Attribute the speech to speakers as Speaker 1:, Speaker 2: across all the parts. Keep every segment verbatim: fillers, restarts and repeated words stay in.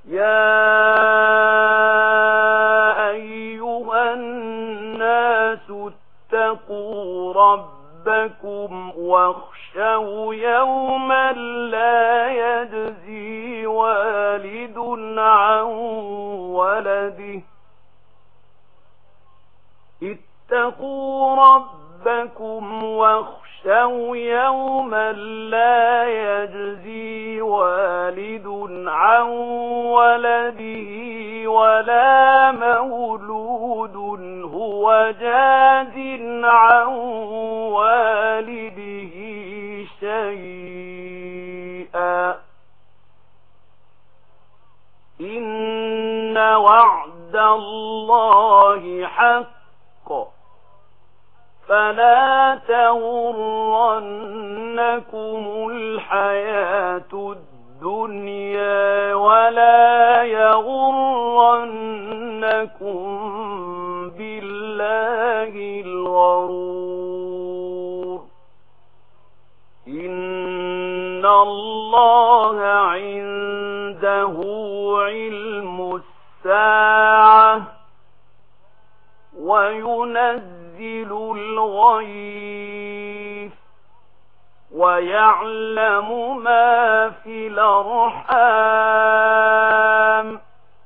Speaker 1: يا أيها الناس اتقوا ربكم واخشوا يوما لا يجزي والد عن ولده اتقوا ربكم واخشوا يوما لا يجزي والد عن ولده ولا مولود هو جاز عن والده شيئا إن وعد الله حق فلا تغرنكم الحياة الدنيا ولا يغرنكم بالله الغرور إن الله عنده علم الساعة وينزل الغيث ويعلم ما في الأرحام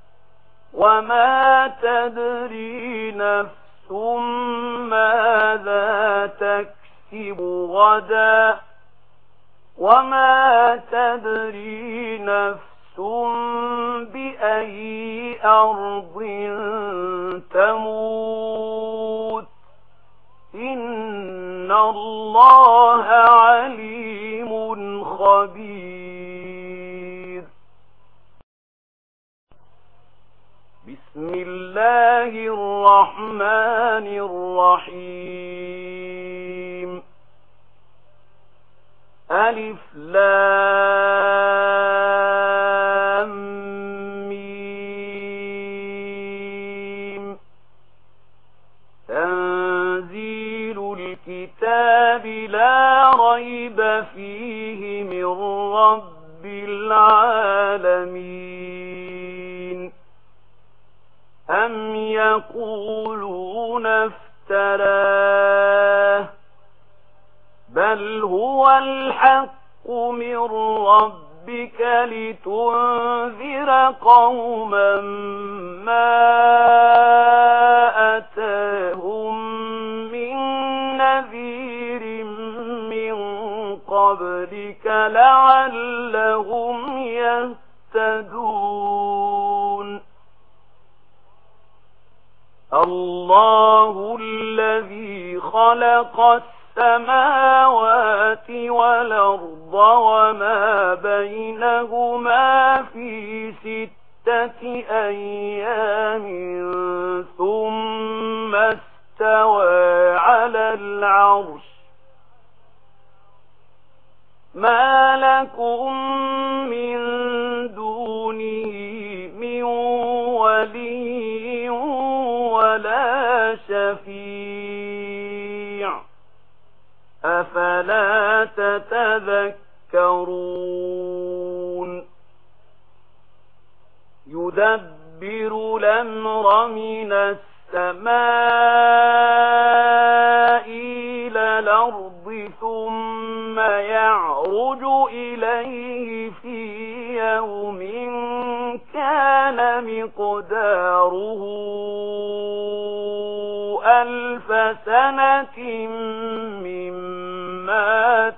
Speaker 1: وما تدري نفس ماذا تكسب غدا وما تدري نفس بأي أرض تموت إن الله عليم خبير. بسم الله الرحمن الرحيم. ألف لام ميم. تنزيل الكتاب لا ريب فيه من رب العالمين. أم يقولون افتراه بل هو الحق من ربك لتنذر قوما ما أتاهم من نذير من قبلك لعلهم يهتدون. الله الذي خلق السماوات والأرض وما بينهما في ستة أيام ثم استوى على العرش. ما لكم من دونه من ولي ولا شفيع أفلا تتذكرون. يدبر الأمر من السماء إلى الأرض ثم يعرج إليه في يوم كان مقداره ألف سنة مما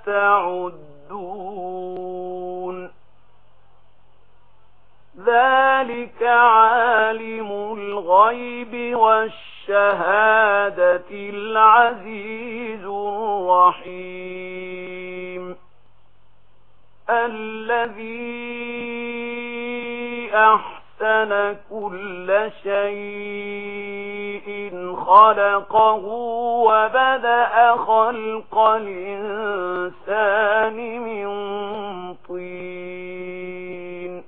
Speaker 1: تعدون. ذلك عالم الغيب والشهادة العزيز الرحيم. الذي أحسن كل شيء خلقه وبدأ خلق الإنسان من طين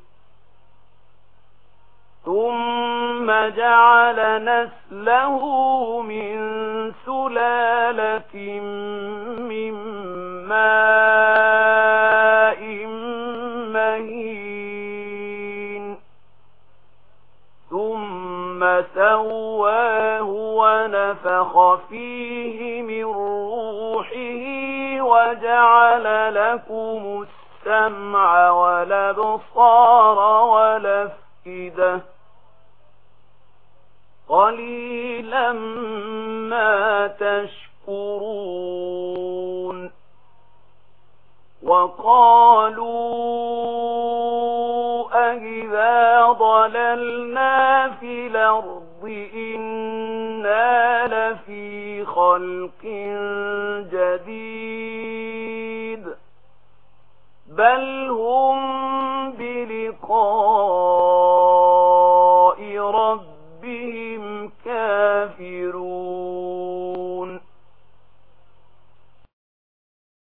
Speaker 1: ثم جعل نسله من سلالة من ماء مهين ثم سواه ونفخ فيه من روحه وجعل لكم السمع والأبصار والأفئدة قليلا ما تشكرون وقالوا أَإِذَا ضللنا في الأرض إنا لفي خلق جديد بل هم بلقاء